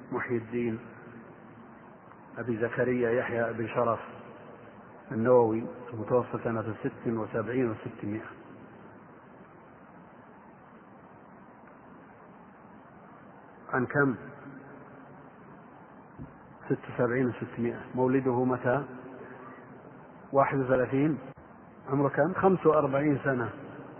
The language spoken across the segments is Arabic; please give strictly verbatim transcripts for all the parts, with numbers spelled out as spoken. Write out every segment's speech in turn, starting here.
محي الدين أبي زكريا يحيى بن شرف النووي المتوفى سنة ست وسبعين وستمائة. عن كم؟ ست وسبعين وستمائة. مولده متى؟ واحد وثلاثين. عمره كم؟ خمس وأربعين سنة.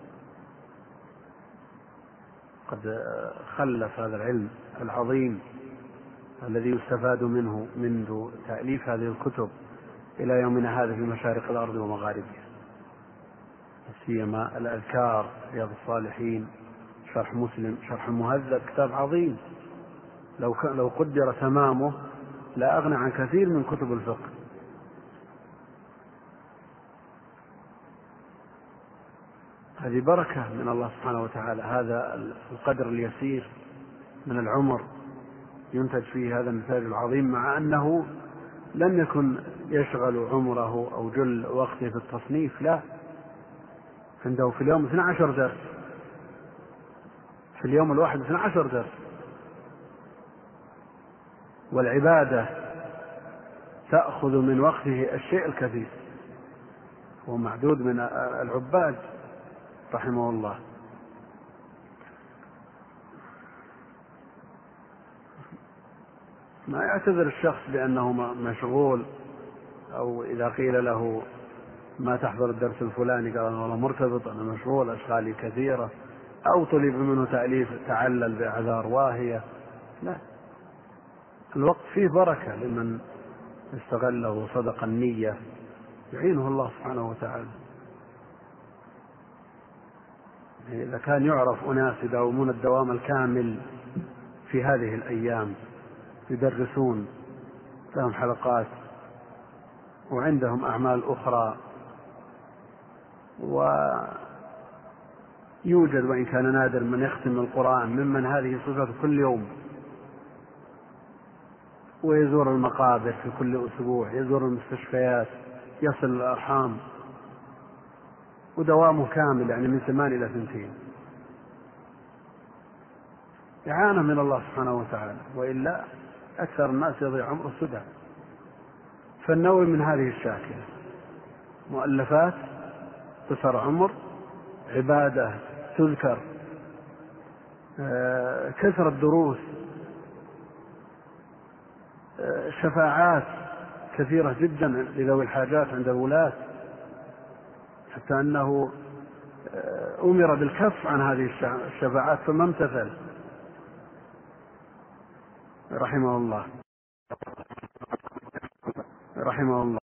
قد خلف هذا العلم العظيم الذي يستفاد منه منذ تأليف هذه الكتب إلى يومنا هذا في مشارق الأرض ومغاربها، سيما الأذكار، رياض الصالحين، شرح مسلم، شرح المهذب، كتاب عظيم لو لو قدر تمامه لا أغنى عن كثير من كتب الفقه. هذه بركة من الله سبحانه وتعالى، هذا القدر اليسير من العمر ينتج فيه هذا النتاج العظيم، مع أنه لم يكن يشغل عمره أو جل وقته في التصنيف، لا، عنده في اليوم اثني عشر درس، في اليوم الواحد اثني عشر درس، والعبادة تأخذ من وقته الشيء الكثير، هو معدود من العباد رحمه الله. ما يعتذر الشخص بأنه مشغول، أو إذا قيل له ما تحضر الدرس الفلاني قال أنا والله مرتبط، أنا مشغول، أشغالي كثيرة، أو طلب منه تأليف تعلل بأعذار واهية. لا، الوقت فيه بركة لمن استغله وصدق النية، يعينه الله سبحانه وتعالى. إذا كان يعرف أناس يداومون الدوام الكامل في هذه الأيام، يدرسون، لهم حلقات وعندهم أعمال أخرى، ويوجد وإن كان نادر من يختم القرآن ممن هذه صفته كل يوم، ويزور المقابر في كل أسبوع، يزور المستشفيات، يصل الأرحام، ودوامه كامل يعني من ثمان إلى ثنتين، إعانة من الله سبحانه وتعالى، وإلا أكثر الناس يضيع عمره سدى. فالنووي من هذه الشاكلة، مؤلفات، قصر عمر، عبادة تذكر، كثرة دروس، شفاعات كثيرة جدا لذوي الحاجات عند الولاة، حتى أنه أمر بالكف عن هذه الشفاعات فما امتثل رحمه الله رحمه الله.